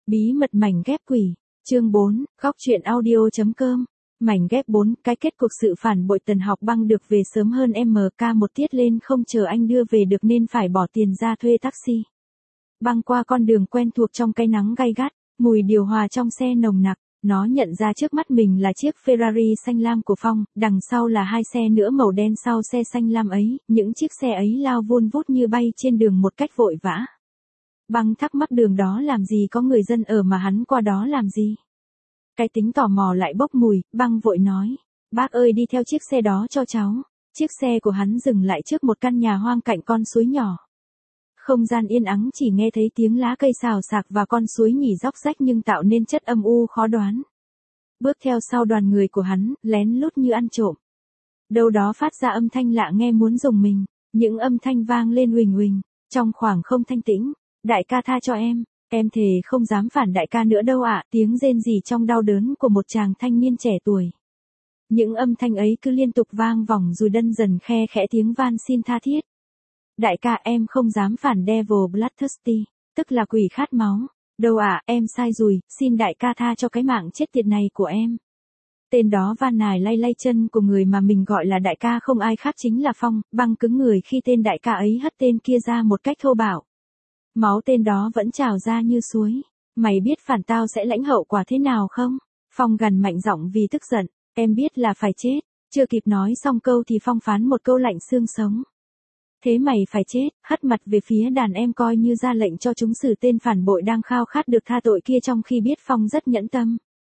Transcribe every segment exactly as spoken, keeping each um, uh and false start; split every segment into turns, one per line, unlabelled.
Bí mật mảnh ghép quỷ, chương bốn, góc truyện audio.com. Mảnh ghép bốn, cái kết cuộc sự phản bội Tần Học Băng được về sớm hơn em ca một tiết lên không chờ anh đưa về được nên phải bỏ tiền ra thuê taxi. Băng qua con đường quen thuộc trong cái nắng gay gắt, mùi điều hòa trong xe nồng nặc, nó nhận ra trước mắt mình là chiếc Ferrari xanh lam của Phong, đằng sau là hai xe nữa màu đen sau xe xanh lam ấy, những chiếc xe ấy lao vun vút như bay trên đường một cách vội vã. Băng thắc mắc đường đó làm gì có người dân ở mà hắn qua đó làm gì. Cái tính tò mò lại bốc mùi, Băng vội nói, bác ơi đi theo chiếc xe đó cho cháu. Chiếc xe của hắn dừng lại trước một căn nhà hoang cạnh con suối nhỏ. Không gian yên ắng chỉ nghe thấy tiếng lá cây xào xạc và con suối nhỉ róc rách nhưng tạo nên chất âm u khó đoán. Bước theo sau đoàn người của hắn, lén lút như ăn trộm. Đâu đó phát ra âm thanh lạ nghe muốn rùng mình, những âm thanh vang lên huỳnh huỳnh, trong khoảng không thanh tĩnh. Đại ca tha cho em, em thề không dám phản đại ca nữa đâu ạ, tiếng rên rỉ trong đau đớn của một chàng thanh niên trẻ tuổi. Những âm thanh ấy cứ liên tục vang vọng rồi đân dần khe khẽ tiếng van xin tha thiết. Đại ca em không dám phản Devil Bloodthirsty, tức là quỷ khát máu. Đâu ạ, em sai rồi, xin đại ca tha cho cái mạng chết tiệt này của em. Tên đó van nài lay lay chân của người mà mình gọi là đại ca không ai khác chính là Phong. Băng cứng người khi tên đại ca ấy hất tên kia ra một cách thô bạo. Máu tên đó vẫn trào ra như suối. Mày biết phản tao sẽ lãnh hậu quả thế nào không? Phong gằn mạnh giọng vì tức giận. Em biết là phải chết. Chưa kịp nói xong câu thì Phong phán một câu lạnh xương sống. Thế mày phải chết, hất mặt về phía đàn em coi như ra lệnh cho chúng xử tên phản bội đang khao khát được tha tội kia, trong khi biết Phong rất nhẫn tâm.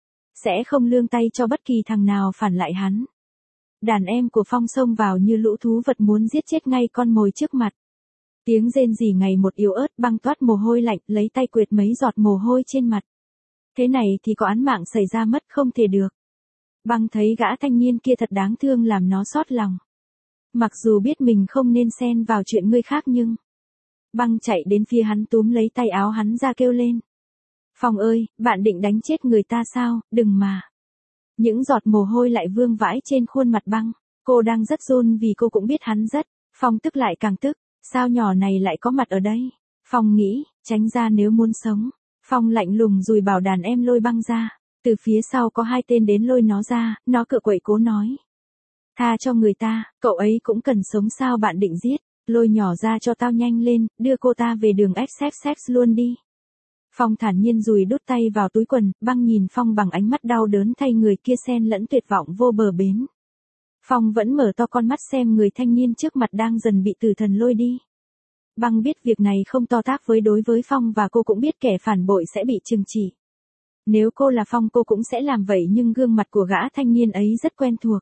Sẽ không lương tay cho bất kỳ thằng nào phản lại hắn. Đàn em của Phong xông vào như lũ thú vật muốn giết chết ngay con mồi trước mặt. Tiếng rên rỉ ngày một yếu ớt, Băng toát mồ hôi lạnh, lấy tay quệt mấy giọt mồ hôi trên mặt. Thế này thì có án mạng xảy ra mất không thể được. Băng thấy gã thanh niên kia thật đáng thương làm nó xót lòng. Mặc dù biết mình không nên xen vào chuyện người khác nhưng... Băng chạy đến phía hắn túm lấy tay áo hắn ra kêu lên. Phong ơi, bạn định đánh chết người ta sao, đừng mà. Những giọt mồ hôi lại vương vãi trên khuôn mặt Băng. Cô đang rất run vì cô cũng biết hắn rất. Phong tức lại càng tức. Sao nhỏ này lại có mặt ở đây? Phong nghĩ, tránh ra nếu muốn sống. Phong lạnh lùng rồi bảo đàn em lôi Băng ra. Từ phía sau có hai tên đến lôi nó ra, nó cựa quậy cố nói. Tha cho người ta, cậu ấy cũng cần sống sao bạn định giết, lôi nhỏ ra cho tao nhanh lên, đưa cô ta về đường ích xê ích luôn đi. Phong thản nhiên rùi đút tay vào túi quần, Băng nhìn Phong bằng ánh mắt đau đớn thay người kia xen lẫn tuyệt vọng vô bờ bến. Phong vẫn mở to con mắt xem người thanh niên trước mặt đang dần bị tử thần lôi đi. Băng biết việc này không to tát với đối với Phong và cô cũng biết kẻ phản bội sẽ bị trừng trị. Nếu cô là Phong cô cũng sẽ làm vậy nhưng gương mặt của gã thanh niên ấy rất quen thuộc.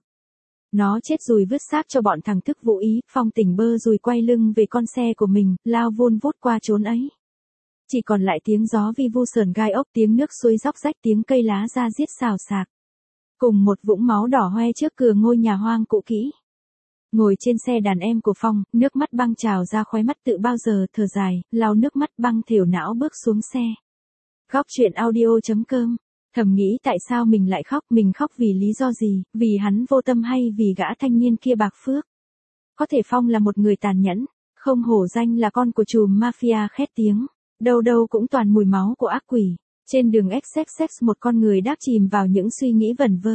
Nó chết rồi vứt xác cho bọn thằng thức vũ ý, Phong tỉnh bơ rồi quay lưng về con xe của mình, lao vun vút qua chốn ấy. Chỉ còn lại tiếng gió vi vu sờn gai ốc, tiếng nước suối róc rách, tiếng cây lá ra giết xào xạc. Cùng một vũng máu đỏ hoe trước cửa ngôi nhà hoang cũ kỹ. Ngồi trên xe đàn em của Phong, nước mắt Băng trào ra khóe mắt tự bao giờ, thở dài, lau nước mắt Băng thều não bước xuống xe. Góc truyện audio.com. Thầm nghĩ tại sao mình lại khóc, mình khóc vì lý do gì, vì hắn vô tâm hay vì gã thanh niên kia bạc phước. Có thể Phong là một người tàn nhẫn, không hổ danh là con của trùm mafia khét tiếng, đâu đâu cũng toàn mùi máu của ác quỷ. Trên đường ích xê ích một con người đáp chìm vào những suy nghĩ vẩn vơ.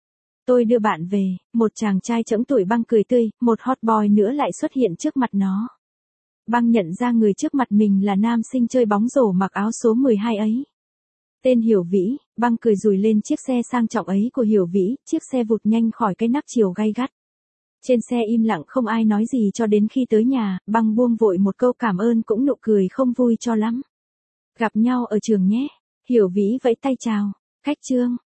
Tôi đưa bạn về, một chàng trai trẫm tuổi Băng cười tươi, một hot boy nữa lại xuất hiện trước mặt nó. Băng nhận ra người trước mặt mình là nam sinh chơi bóng rổ mặc áo số mười hai ấy. Tên Hiểu Vĩ. Băng cười rùi lên chiếc xe sang trọng ấy của Hiểu Vĩ, chiếc xe vụt nhanh khỏi cái nắc chiều gay gắt. Trên xe im lặng không ai nói gì cho đến khi tới nhà, Băng buông vội một câu cảm ơn cũng nụ cười không vui cho lắm. Gặp nhau ở trường nhé. Hiểu Vĩ vẫy tay chào. Khách trương.